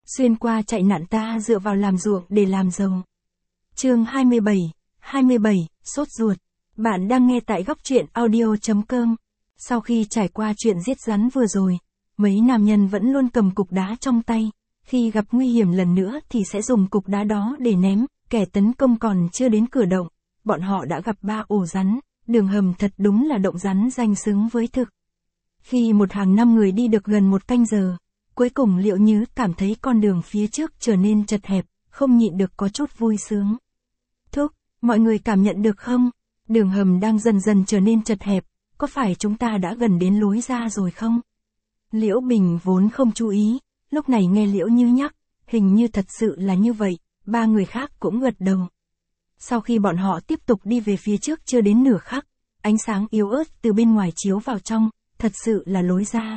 xuyên qua chạy nạn ta dựa vào làm ruộng để làm giàu. Chương 27, sốt ruột. Bạn đang nghe tại góc truyện audio.com. Sau khi trải qua chuyện giết rắn vừa rồi, mấy nam nhân vẫn luôn cầm cục đá trong tay, khi gặp nguy hiểm lần nữa thì sẽ dùng cục đá đó để ném, kẻ tấn công còn chưa đến cửa động, bọn họ đã gặp 3 ổ rắn, đường hầm thật đúng là động rắn danh xứng với thực. Khi một hàng 5 người đi được gần 1 canh giờ, cuối cùng Liễu Nhứ cảm thấy con đường phía trước trở nên chật hẹp, không nhịn được có chút vui sướng. Thúc, mọi người cảm nhận được không? Đường hầm đang dần dần trở nên chật hẹp, có phải chúng ta đã gần đến lối ra rồi không? Liễu Bình vốn không chú ý, lúc này nghe Liễu Nhứ nhắc, hình như thật sự là như vậy, 3 người khác cũng gật đầu. Sau khi bọn họ tiếp tục đi về phía trước chưa đến nửa khắc, ánh sáng yếu ớt từ bên ngoài chiếu vào trong, thật sự là lối ra.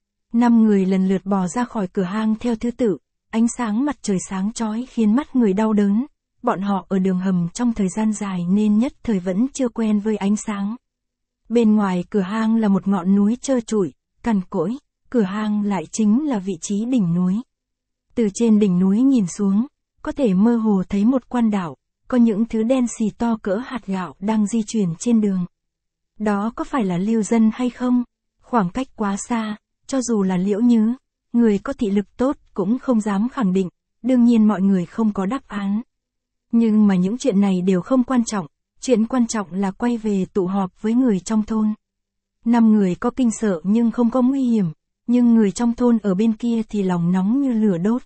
5 người lần lượt bò ra khỏi cửa hang theo thứ tự, ánh sáng mặt trời sáng chói khiến mắt người đau đớn. Bọn họ ở đường hầm trong thời gian dài nên nhất thời vẫn chưa quen với ánh sáng. Bên ngoài cửa hang là một ngọn núi trơ trụi, cằn cỗi, cửa hang lại chính là vị trí đỉnh núi. Từ trên đỉnh núi nhìn xuống, có thể mơ hồ thấy một quan đảo, có những thứ đen xì to cỡ hạt gạo đang di chuyển trên đường. Đó có phải là lưu dân hay không? Khoảng cách quá xa, cho dù là Liễu Nhứ, người có thị lực tốt cũng không dám khẳng định, đương nhiên mọi người không có đáp án. Nhưng mà những chuyện này đều không quan trọng, chuyện quan trọng là quay về tụ họp với người trong thôn. 5 người có kinh sợ nhưng không có nguy hiểm, nhưng người trong thôn ở bên kia thì lòng nóng như lửa đốt.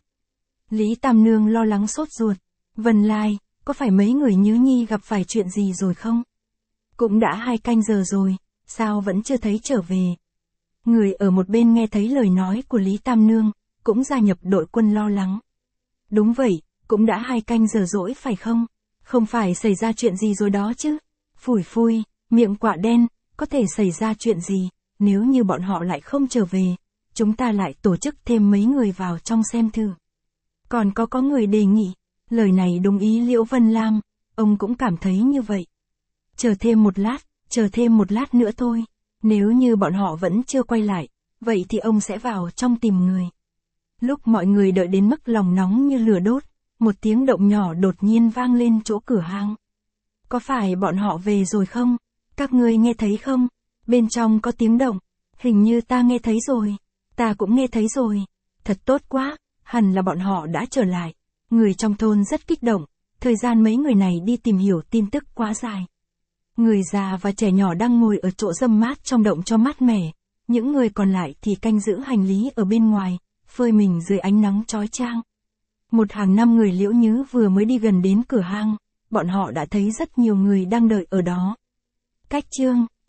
Lý Tam Nương lo lắng sốt ruột, Vân Lai, có phải mấy người Nhứ Nhi gặp phải chuyện gì rồi không? Cũng đã 2 canh giờ rồi, sao vẫn chưa thấy trở về? Người ở một bên nghe thấy lời nói của Lý Tam Nương, cũng gia nhập đội quân lo lắng. Đúng vậy, cũng đã 2 canh giờ rỗi phải không? Không phải xảy ra chuyện gì rồi đó chứ? Phủi phui, miệng quạ đen, có thể xảy ra chuyện gì, nếu như bọn họ lại không trở về, chúng ta lại tổ chức thêm mấy người vào trong xem thử. Còn có người đề nghị, lời này đúng ý Liễu Vân Lam, ông cũng cảm thấy như vậy. Chờ thêm một lát nữa thôi, nếu như bọn họ vẫn chưa quay lại, vậy thì ông sẽ vào trong tìm người. Lúc mọi người đợi đến mức lòng nóng như lửa đốt, một tiếng động nhỏ đột nhiên vang lên chỗ cửa hang. Có phải bọn họ về rồi không? Các ngươi nghe thấy không? Bên trong có tiếng động, hình như ta nghe thấy rồi, ta cũng nghe thấy rồi. Thật tốt quá, hẳn là bọn họ đã trở lại. Người trong thôn rất kích động, thời gian mấy người này đi tìm hiểu tin tức quá dài. Người già và trẻ nhỏ đang ngồi ở chỗ râm mát trong động cho mát mẻ, những người còn lại thì canh giữ hành lý ở bên ngoài, phơi mình dưới ánh nắng chói chang. Một hàng 5 người Liễu Nhứ vừa mới đi gần đến cửa hang, bọn họ đã thấy rất nhiều người đang đợi ở đó. Cách chương